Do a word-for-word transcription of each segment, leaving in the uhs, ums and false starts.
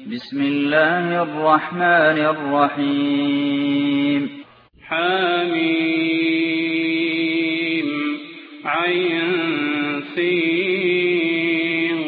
بسم الله الرحمن الرحيم. حميم عين سين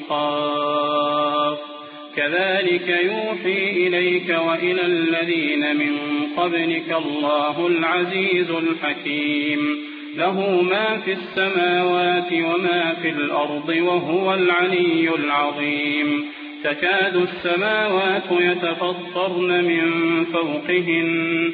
قاف كذلك يوحي إليك وإلى الذين من قبلك الله العزيز الحكيم له ما في السماوات وما في الأرض وهو العلي العظيم تكاد السماوات يتفطرن من فوقهن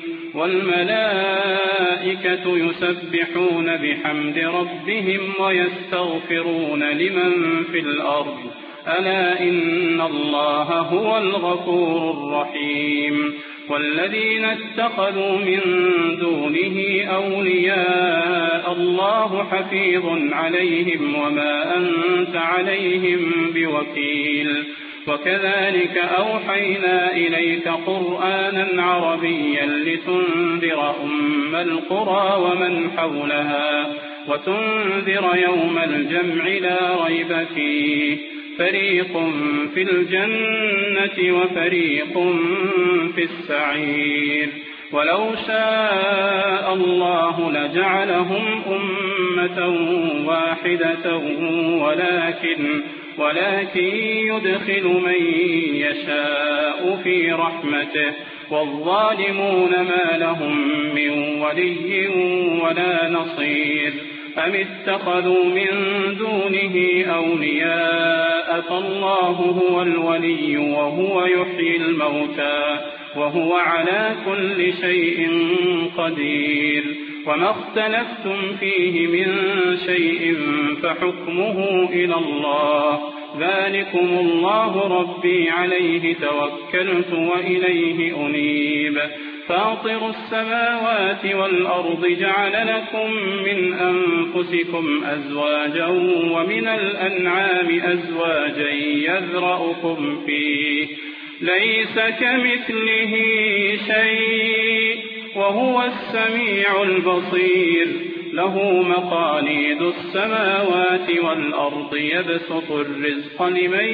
والملائكة يسبحون بحمد ربهم ويستغفرون لمن في الأرض ألا إن الله هو الغفور الرحيم والذين اتخذوا من دونه أولياء الله حفيظ عليهم وما أنت عليهم بوكيل وكذلك أوحينا إليك قرآنا عربيا لتنذر أم القرى ومن حولها وتنذر يوم الجمع لا ريب فيه فريق في الجنة وفريق في السعير ولو شاء الله لجعلهم أمة واحدة ولكن ولكن يدخل من يشاء في رحمته والظالمون ما لهم من ولي ولا نصير أم اتخذوا من دونه أولياء فالله هو الولي وهو يحيي الموتى وهو على كل شيء قدير وما اختلفتم فيه من شيء فحكمه إلى الله ذلكم الله ربي عليه توكلت وإليه أنيب فاطر السماوات والأرض جعل لكم من أنفسكم أزواجا ومن الأنعام أزواجا يذرأكم فيه ليس كمثله شيء وهو السميع البصير له مقاليد السماوات والأرض يبسط الرزق لمن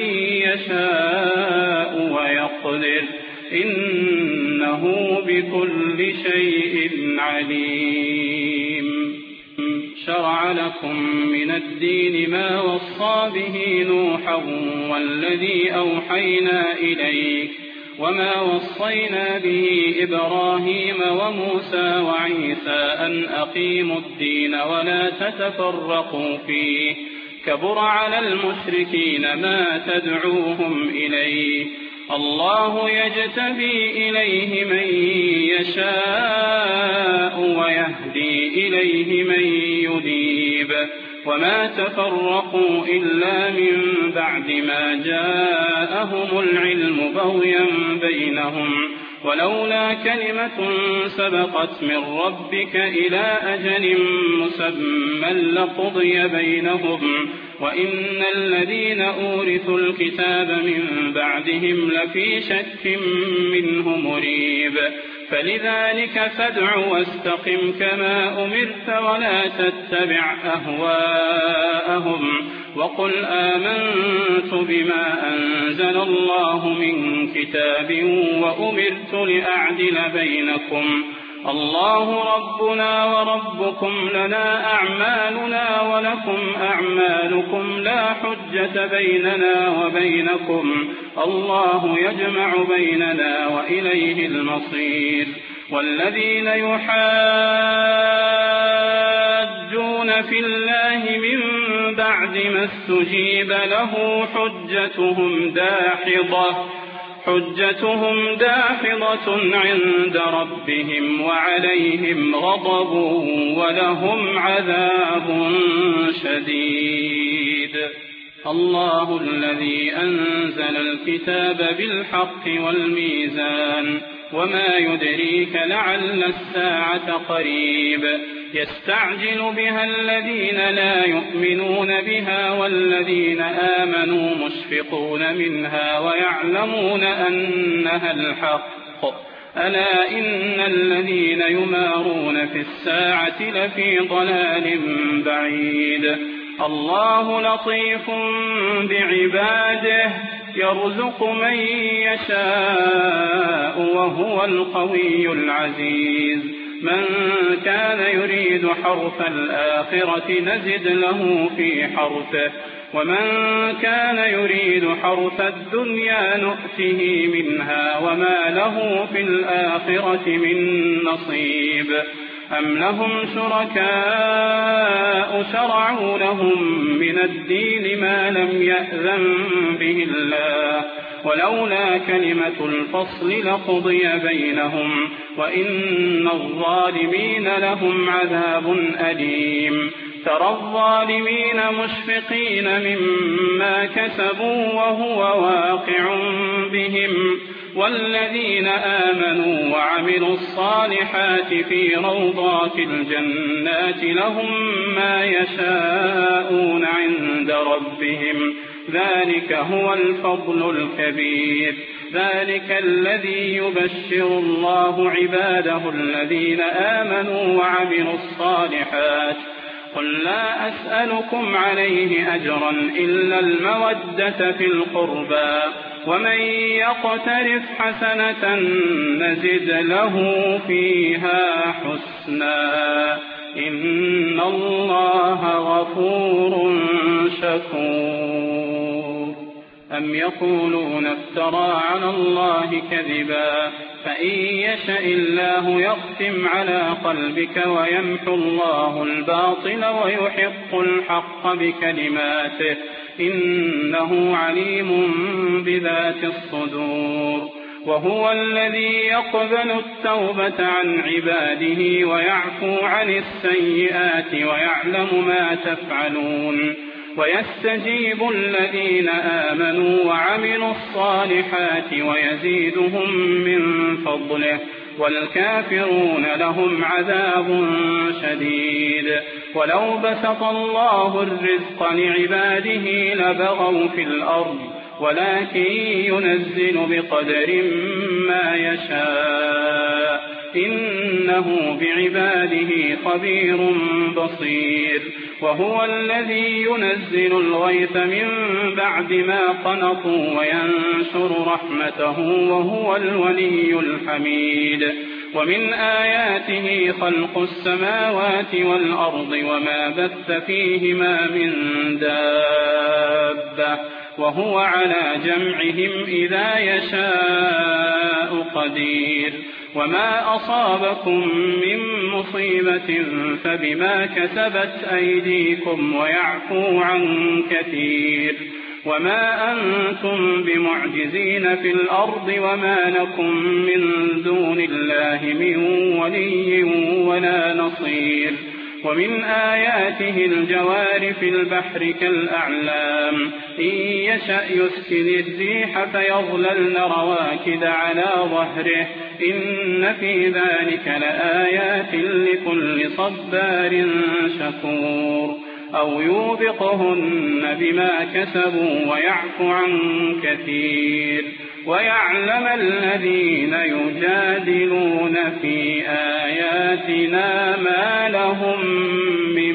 يشاء ويقدر إنه بكل شيء عليم شرع لكم من الدين ما وصى به نوحا والذي أوحينا إليك وما وصينا به إبراهيم وموسى وعيسى أن أقيموا الدين ولا تتفرقوا فيه كبر على المشركين ما تدعوهم إليه الله يجتبي إليه من يشاء ويهدي إليه من ينيب وما تفرقوا إلا من بعد ما جاءهم العلم بغيا بينهم ولولا كلمة سبقت من ربك إلى أجل مسمى لقضي بينهم وإن الذين أورثوا الكتاب من بعدهم لفي شك منه مريب فلذلك فادع واستقم كما أمرت ولا تتبع أهواءهم وقل آمنت بما أنزل الله من كتاب وأمرت لأعدل بينكم الله ربنا وربكم لنا أعمالنا ولكم أعمالكم لا حجة بيننا وبينكم الله يجمع بيننا وإليه المصير والذين يحاجون في الله من بعد ما استجيب له حجتهم داحضة حجتهم داحضة عند ربهم وعليهم غضب ولهم عذاب شديد الله الذي أنزل الكتاب بالحق والميزان وما يدريك لعل الساعة قريب يستعجل بها الذين لا يؤمنون بها والذين آمنوا مشفقون منها ويعلمون أنها الحق ألا إن الذين يمارون في الساعة لفي ضلال بعيد الله لطيف بعباده يرزق من يشاء وهو القوي العزيز من كان يريد حرث الآخرة نزد له في حرثه ومن كان يريد حرث الدنيا نؤته منها وما له في الآخرة من نصيب أم لهم شركاء شرعوا لهم من الدين ما لم يأذن به الله ولولا كلمة الفصل لقضي بينهم وإن الظالمين لهم عذاب أليم ترى الظالمين مشفقين مما كسبوا وهو واقع بهم والذين آمنوا وعملوا الصالحات في روضات الجنات لهم ما يشاءون عند ربهم ذلك هو الفضل الكبير ذلك الذي يبشر الله عباده الذين آمنوا وعملوا الصالحات قل لا أسألكم عليه أجرا إلا المودة في القربى ومن يقترف حسنة نزد له فيها حسنا إن الله غفور شكور أم يقولون افترى على الله كذبا فإن يشأ الله يختم على قلبك ويمحو الله الباطل ويحق الحق بكلماته إنه عليم بذات الصدور وهو الذي يقبل التوبة عن عباده ويعفو عن السيئات ويعلم ما تفعلون ويستجيب الذين آمنوا وعملوا الصالحات ويزيدهم من فضله والكافرون لهم عذاب شديد ولو بسط الله الرزق لعباده لبغوا في الأرض ولكن ينزل بقدر ما يشاء إنه بعباده خبير بصير وهو الذي ينزل الغيث من بعد ما قنطوا وينشر رحمته وهو الولي الحميد ومن آياته خلق السماوات والأرض وما بث فيهما من دابة وهو على جمعهم إذا يشاء قدير وما أصابكم من مصيبة فبما كسبت أيديكم ويعفو عن كثير وما أنتم بمعجزين في الأرض وما لكم من دون الله من ولي ولا نصير ومن آياته الجوار في البحر كالأعلام إن يشأ يسكن الريح فيظللن رواكد على ظهره إن في ذلك لآيات لكل صبار شكور أو يوبقهن بما كسبوا ويعفو عن كثير ويعلم الذين يجادلون في آياتنا ما لهم من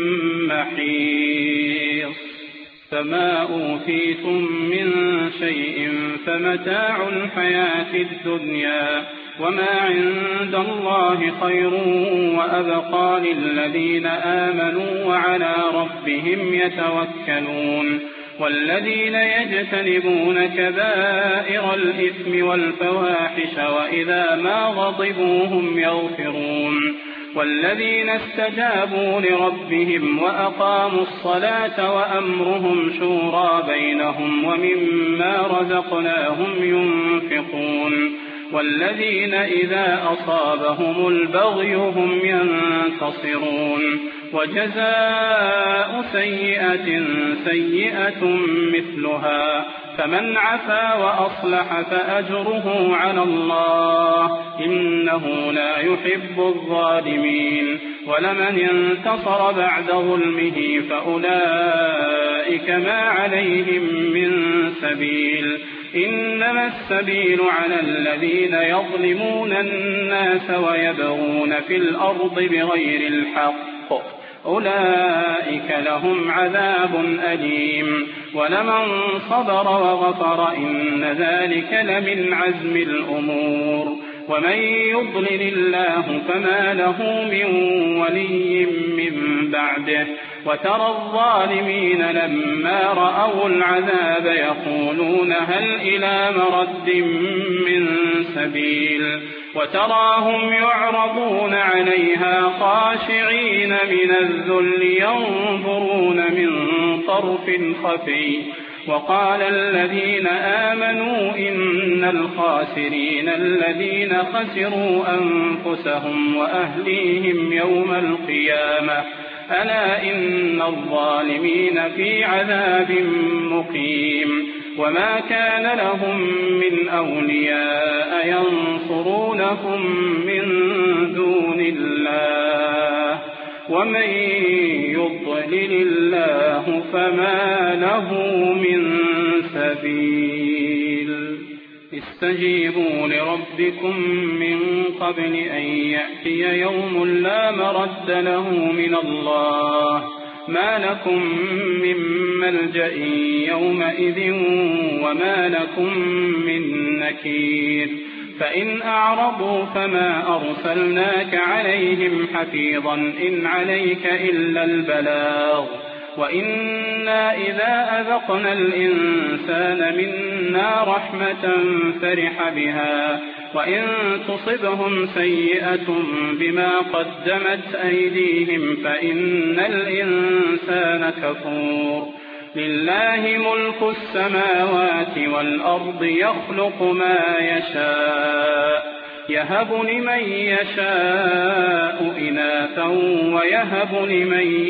محيص فما أوتيتم من شيء فمتاع الحياة الدنيا وما عند الله خير وأبقى للذين آمنوا وعلى ربهم يتوكلون والذين يجتنبون كبائر الإثم والفواحش وإذا ما غضبوا هم يغفرون والذين استجابوا لربهم وأقاموا الصلاة وأمرهم شورى بينهم ومما رزقناهم ينفقون والذين إذا أصابهم البغي هم ينتصرون وجزاء سيئة سيئة مثلها فمن عفا وأصلح فأجره على الله إنه لا يحب الظالمين ولمن انتصر بعد ظلمه فأولئك ما عليهم من سبيل إنما السبيل على الذين يظلمون الناس ويبغون في الأرض بغير الحق أولئك لهم عذاب أليم ولمن صبر وغفر إن ذلك لمن عزم الأمور ومن يضلل الله فما له من ولي من بعده وترى الظالمين لما رأوا العذاب يقولون هل إلى مرد من سبيل وتراهم يعرضون عليها خاشعين من الذل ينظرون من طرف خفي وقال الذين آمنوا إن الخاسرين الذين خسروا أنفسهم وأهليهم يوم القيامة ألا إن الظالمين في عذاب مقيم وما كان لهم من أولياء ينصرونهم من دون الله ومن يضلل الله فما له من سبيل استجيبوا لربكم من قبل أن يأتي يوم لا مرد له من الله ما لكم من ملجأ يومئذ وما لكم من نكير فإن أعرضوا فما أرسلناك عليهم حفيظا إن عليك إلا البلاغ وإنا إذا أذقنا الإنسان منا رحمة فرح بها وإن تصبهم سيئة بما قدمت أيديهم فإن الإنسان كفور لله ملك السماوات والأرض يخلق ما يشاء يهب لمن يشاء إناثا ويهب لمن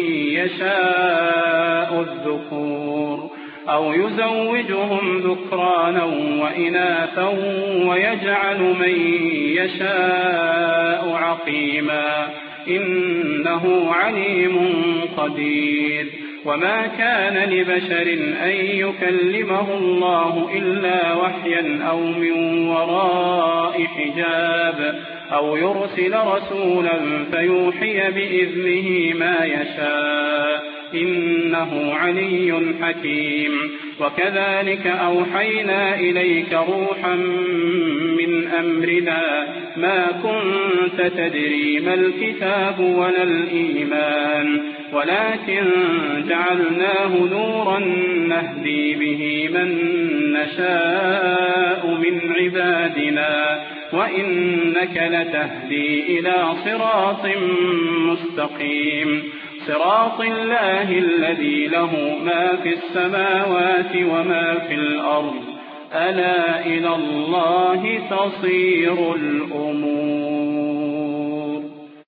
يشاء الذكور أو يزوجهم ذكرانا وإناثا ويجعل من يشاء عقيما إنه عليم قدير وما كان لبشر أن يكلمه الله إلا وحيا أو من وراء حجاب أو يرسل رسولا فيوحي بإذنه ما يشاء إنه علي حكيم وكذلك أوحينا إليك روحا من أمرنا ما كنت تدري ما الكتاب ولا الإيمان ولكن جعلناه نورا نهدي به من نشاء من عبادنا وإنك لتهدي إلى صراط مستقيم صراط الله الذي له ما في السماوات وما في الأرض ألا إلى الله تصير الأمور